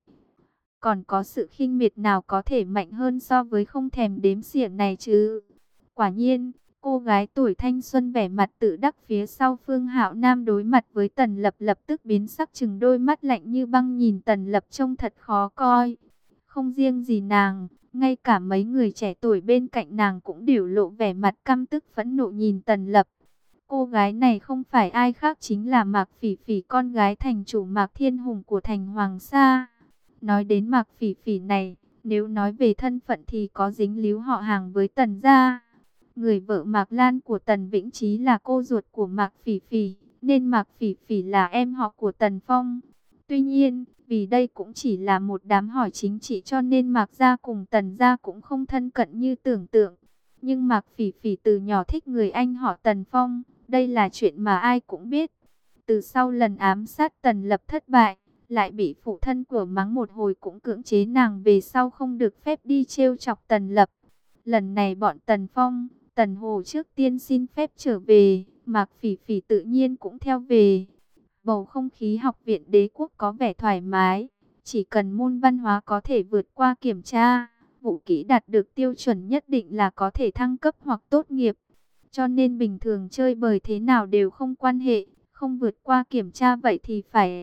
Còn có sự khinh miệt nào có thể mạnh hơn so với không thèm đếm xỉa này chứ? Quả nhiên, cô gái tuổi thanh xuân vẻ mặt tự đắc phía sau Phương Hạo Nam đối mặt với Tần Lập lập tức biến sắc, chừng đôi mắt lạnh như băng nhìn Tần Lập trông thật khó coi. Không riêng gì nàng, ngay cả mấy người trẻ tuổi bên cạnh nàng cũng đều lộ vẻ mặt căm tức phẫn nộ nhìn Tần Lập. Cô gái này không phải ai khác chính là Mạc Phỉ Phỉ, con gái thành chủ Mạc Thiên Hùng của thành Hoàng Sa. Nói đến Mạc Phỉ Phỉ này, nếu nói về thân phận thì có dính líu họ hàng với Tần gia. Người vợ Mạc Lan của Tần Vĩnh Chí là cô ruột của Mạc Phỉ Phỉ, nên Mạc Phỉ Phỉ là em họ của Tần Phong. Tuy nhiên, vì đây cũng chỉ là một đám hỏi chính trị cho nên Mạc Gia cùng Tần Gia cũng không thân cận như tưởng tượng. Nhưng Mạc Phỉ Phỉ từ nhỏ thích người anh họ Tần Phong, đây là chuyện mà ai cũng biết. Từ sau lần ám sát Tần Lập thất bại, lại bị phụ thân của mắng một hồi cũng cưỡng chế nàng về sau không được phép đi trêu chọc Tần Lập. Lần này bọn Tần Phong, Tần Hồ trước tiên xin phép trở về, Mạc Phỉ Phỉ tự nhiên cũng theo về. Bầu không khí học viện Đế Quốc có vẻ thoải mái, chỉ cần môn văn hóa có thể vượt qua kiểm tra, vũ kỹ đạt được tiêu chuẩn nhất định là có thể thăng cấp hoặc tốt nghiệp. Cho nên bình thường chơi bời thế nào đều không quan hệ, không vượt qua kiểm tra vậy thì phải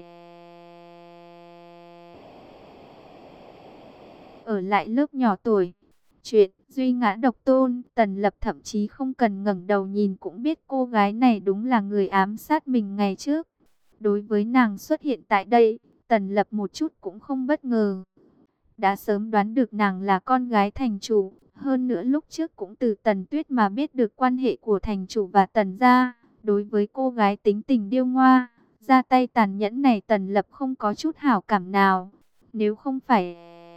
ở lại lớp nhỏ tuổi. Chuyện duy ngã độc tôn, Tần Lập thậm chí không cần ngẩng đầu nhìn cũng biết cô gái này đúng là người ám sát mình ngày trước. Đối với nàng xuất hiện tại đây, Tần Lập một chút cũng không bất ngờ. Đã sớm đoán được nàng là con gái thành chủ, hơn nữa lúc trước cũng từ Tần Tuyết mà biết được quan hệ của thành chủ và Tần gia. Đối với cô gái tính tình điêu ngoa, ra tay tàn nhẫn này Tần Lập không có chút hảo cảm nào. Nếu không phải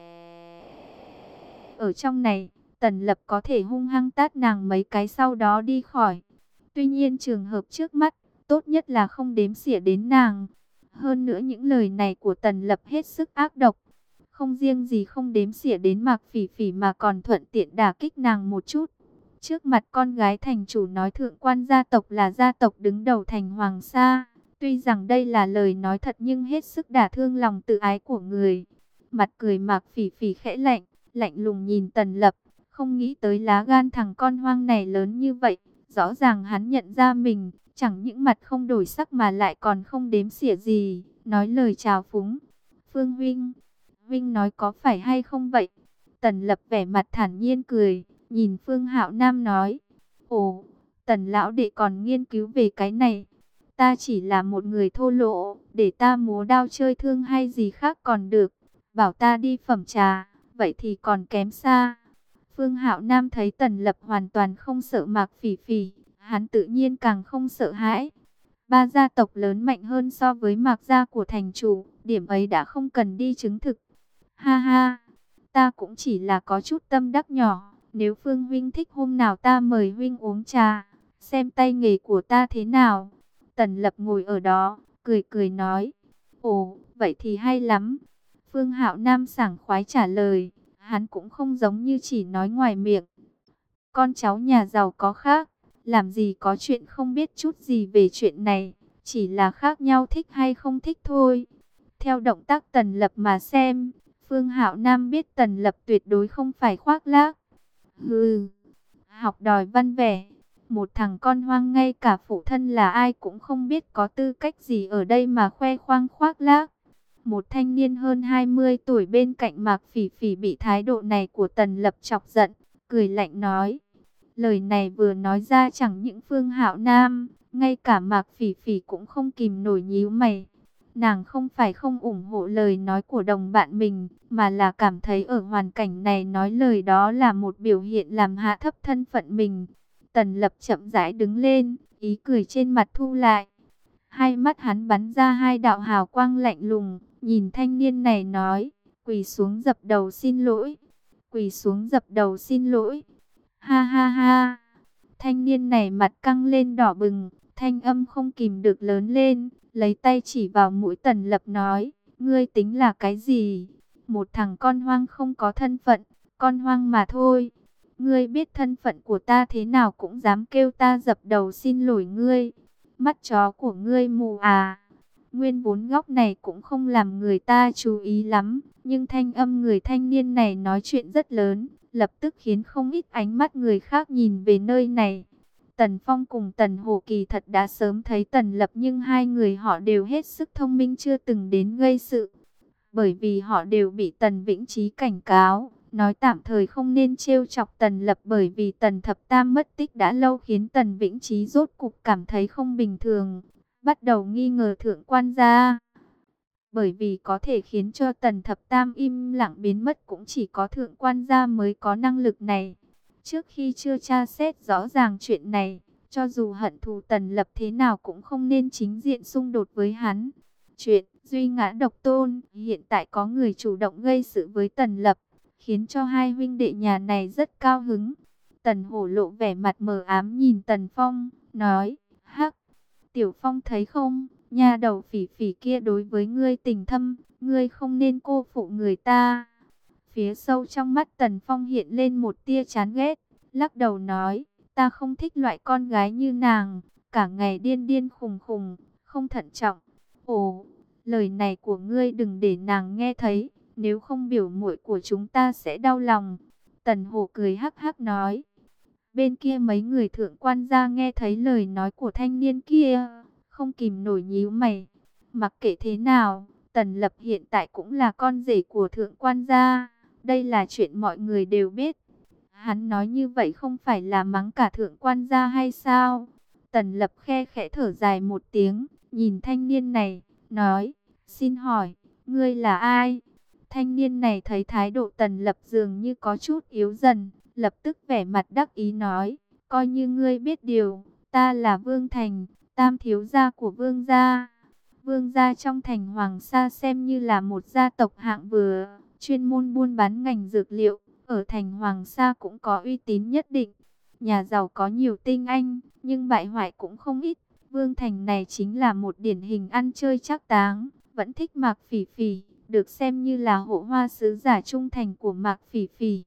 ở trong này, Tần Lập có thể hung hăng tát nàng mấy cái sau đó đi khỏi. Tuy nhiên trường hợp trước mắt, tốt nhất là không đếm xỉa đến nàng. Hơn nữa những lời này của Tần Lập hết sức ác độc. Không riêng gì không đếm xỉa đến Mạc Phỉ Phỉ mà còn thuận tiện đả kích nàng một chút. Trước mặt con gái thành chủ nói thượng quan gia tộc là gia tộc đứng đầu thành Hoàng Sa. Tuy rằng đây là lời nói thật nhưng hết sức đả thương lòng tự ái của người. Mặt cười Mạc Phỉ Phỉ khẽ lạnh, lạnh lùng nhìn Tần Lập. Không nghĩ tới lá gan thằng con hoang này lớn như vậy. Rõ ràng hắn nhận ra mình, chẳng những mặt không đổi sắc mà lại còn không đếm xỉa gì, nói lời chào phúng. Phương huynh, huynh nói có phải hay không vậy? Tần Lập vẻ mặt thản nhiên cười, nhìn Phương Hạo Nam nói. Ồ, Tần lão đệ còn nghiên cứu về cái này. Ta chỉ là một người thô lỗ, để ta múa đao chơi thương hay gì khác còn được. Bảo ta đi phẩm trà, vậy thì còn kém xa. Phương Hạo Nam thấy Tần Lập hoàn toàn không sợ Mạc Phỉ Phỉ, hắn tự nhiên càng không sợ hãi. Ba gia tộc lớn mạnh hơn so với Mạc gia của thành chủ, điểm ấy đã không cần đi chứng thực. Ha ha, ta cũng chỉ là có chút tâm đắc nhỏ, nếu Phương huynh thích hôm nào ta mời huynh uống trà, xem tay nghề của ta thế nào. Tần Lập ngồi ở đó, cười cười nói, ồ, vậy thì hay lắm. Phương Hạo Nam sảng khoái trả lời, hắn cũng không giống như chỉ nói ngoài miệng. Con cháu nhà giàu có khác, làm gì có chuyện không biết chút gì về chuyện này, chỉ là khác nhau thích hay không thích thôi. Theo động tác Tần Lập mà xem, Phương Hạo Nam biết Tần Lập tuyệt đối không phải khoác lác. Hừ, học đòi văn vẻ, một thằng con hoang ngay cả phụ thân là ai cũng không biết có tư cách gì ở đây mà khoe khoang khoác lác. Một thanh niên hơn hai mươi tuổi bên cạnh Mạc Phỉ Phỉ bị thái độ này của Tần Lập chọc giận, cười lạnh nói. Lời này vừa nói ra chẳng những Phương Hạo Nam, ngay cả Mạc Phỉ Phỉ cũng không kìm nổi nhíu mày. Nàng không phải không ủng hộ lời nói của đồng bạn mình, mà là cảm thấy ở hoàn cảnh này nói lời đó là một biểu hiện làm hạ thấp thân phận mình. Tần Lập chậm rãi đứng lên, ý cười trên mặt thu lại. Hai mắt hắn bắn ra hai đạo hào quang lạnh lùng, nhìn thanh niên này nói, quỳ xuống dập đầu xin lỗi, quỳ xuống dập đầu xin lỗi. Ha ha ha, thanh niên này mặt căng lên đỏ bừng, thanh âm không kìm được lớn lên, lấy tay chỉ vào mũi Tần Lập nói, ngươi tính là cái gì? Một thằng con hoang không có thân phận, con hoang mà thôi. Ngươi biết thân phận của ta thế nào cũng dám kêu ta dập đầu xin lỗi ngươi. Mắt chó của ngươi mù à? Nguyên vốn góc này cũng không làm người ta chú ý lắm, nhưng thanh âm người thanh niên này nói chuyện rất lớn, lập tức khiến không ít ánh mắt người khác nhìn về nơi này. Tần Phong cùng Tần Hổ kỳ thật đã sớm thấy Tần Lập nhưng hai người họ đều hết sức thông minh chưa từng đến gây sự. Bởi vì họ đều bị Tần Vĩnh Chí cảnh cáo, nói tạm thời không nên trêu chọc Tần Lập bởi vì Tần Thập Tam mất tích đã lâu khiến Tần Vĩnh Chí rốt cục cảm thấy không bình thường, bắt đầu nghi ngờ thượng quan gia. Bởi vì có thể khiến cho Tần Thập Tam im lặng biến mất cũng chỉ có thượng quan gia mới có năng lực này. Trước khi chưa tra xét rõ ràng chuyện này, cho dù hận thù Tần Lập thế nào cũng không nên chính diện xung đột với hắn. Chuyện duy ngã độc tôn. Hiện tại có người chủ động gây sự với Tần Lập, khiến cho hai huynh đệ nhà này rất cao hứng. Tần Hổ lộ vẻ mặt mờ ám nhìn Tần Phong, nói, hắc, Tiểu Phong thấy không, nha đầu Phỉ Phỉ kia đối với ngươi tình thâm, ngươi không nên cô phụ người ta. Phía sâu trong mắt Tần Phong hiện lên một tia chán ghét, lắc đầu nói, ta không thích loại con gái như nàng, cả ngày điên điên khùng khùng, không thận trọng. Ồ, lời này của ngươi đừng để nàng nghe thấy, nếu không biểu muội của chúng ta sẽ đau lòng. Tần Hổ cười hắc hắc nói. Bên kia mấy người thượng quan gia nghe thấy lời nói của thanh niên kia, không kìm nổi nhíu mày. Mặc kệ thế nào, Tần Lập hiện tại cũng là con rể của thượng quan gia, đây là chuyện mọi người đều biết. Hắn nói như vậy không phải là mắng cả thượng quan gia hay sao? Tần Lập khe khẽ thở dài một tiếng, nhìn thanh niên này, nói, xin hỏi, ngươi là ai? Thanh niên này thấy thái độ Tần Lập dường như có chút yếu dần, lập tức vẻ mặt đắc ý nói, coi như ngươi biết điều, ta là Vương Thành, tam thiếu gia của Vương gia. Vương gia trong thành Hoàng Sa xem như là một gia tộc hạng vừa, chuyên môn buôn bán ngành dược liệu, ở thành Hoàng Sa cũng có uy tín nhất định. Nhà giàu có nhiều tinh anh, nhưng bại hoại cũng không ít. Vương Thành này chính là một điển hình ăn chơi trác táng, vẫn thích Mạc Phỉ Phỉ, được xem như là hộ hoa sứ giả trung thành của Mạc Phỉ Phỉ.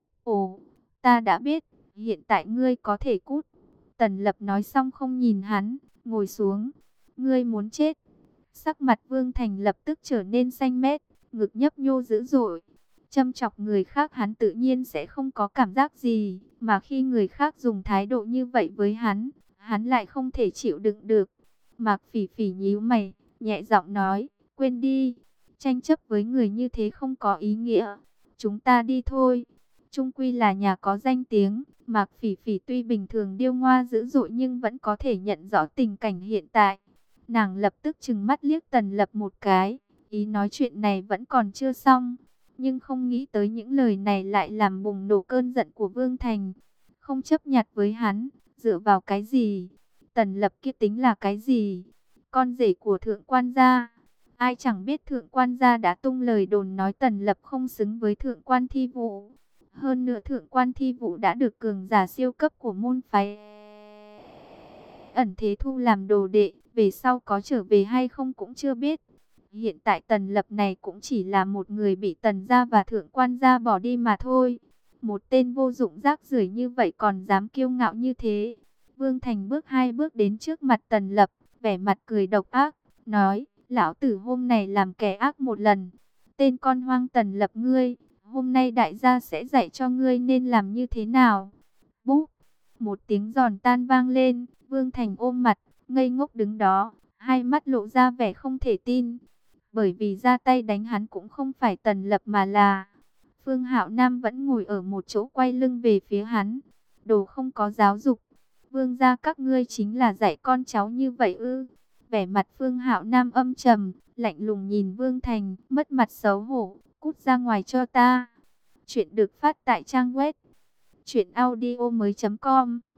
Ồ, ta đã biết, hiện tại ngươi có thể cút. Tần Lập nói xong không nhìn hắn, ngồi xuống. Ngươi muốn chết. Sắc mặt Vương Thành lập tức trở nên xanh mét, ngực nhấp nhô dữ dội. Châm chọc người khác hắn tự nhiên sẽ không có cảm giác gì, mà khi người khác dùng thái độ như vậy với hắn, hắn lại không thể chịu đựng được. Mạc Phỉ Phỉ nhíu mày, nhẹ giọng nói, quên đi, tranh chấp với người như thế không có ý nghĩa. Chúng ta đi thôi. Chung quy là nhà có danh tiếng, Mạc Phỉ Phỉ tuy bình thường điêu ngoa dữ dội nhưng vẫn có thể nhận rõ tình cảnh hiện tại. Nàng lập tức trừng mắt liếc Tần Lập một cái, ý nói chuyện này vẫn còn chưa xong, nhưng không nghĩ tới những lời này lại làm bùng nổ cơn giận của Vương Thành. Không chấp nhặt với hắn, dựa vào cái gì? Tần Lập kia tính là cái gì? Con rể của thượng quan gia. Ai chẳng biết thượng quan gia đã tung lời đồn nói Tần Lập không xứng với thượng quan Thi Vũ. Hơn nữa thượng quan Thi Vũ đã được cường giả siêu cấp của môn phái Ẩn Thế Thu làm đồ đệ, về sau có trở về hay không cũng chưa biết. Hiện tại Tần Lập này cũng chỉ là một người bị Tần gia và thượng quan gia bỏ đi mà thôi. Một tên vô dụng rác rưởi như vậy còn dám kiêu ngạo như thế. Vương Thành bước hai bước đến trước mặt Tần Lập, vẻ mặt cười độc ác, nói, lão tử hôm này làm kẻ ác một lần. Tên con hoang Tần Lập ngươi, hôm nay đại gia sẽ dạy cho ngươi nên làm như thế nào. Búp, một tiếng giòn tan vang lên, Vương Thành ôm mặt, ngây ngốc đứng đó, hai mắt lộ ra vẻ không thể tin. Bởi vì ra tay đánh hắn cũng không phải Tần Lập mà là Phương Hạo Nam vẫn ngồi ở một chỗ quay lưng về phía hắn. Đồ không có giáo dục. Vương gia các ngươi chính là dạy con cháu như vậy ư? Vẻ mặt Phương Hạo Nam âm trầm, lạnh lùng nhìn Vương Thành, mất mặt xấu hổ, cút ra ngoài cho ta. Chuyện được phát tại trang web truyện audio mới chấm com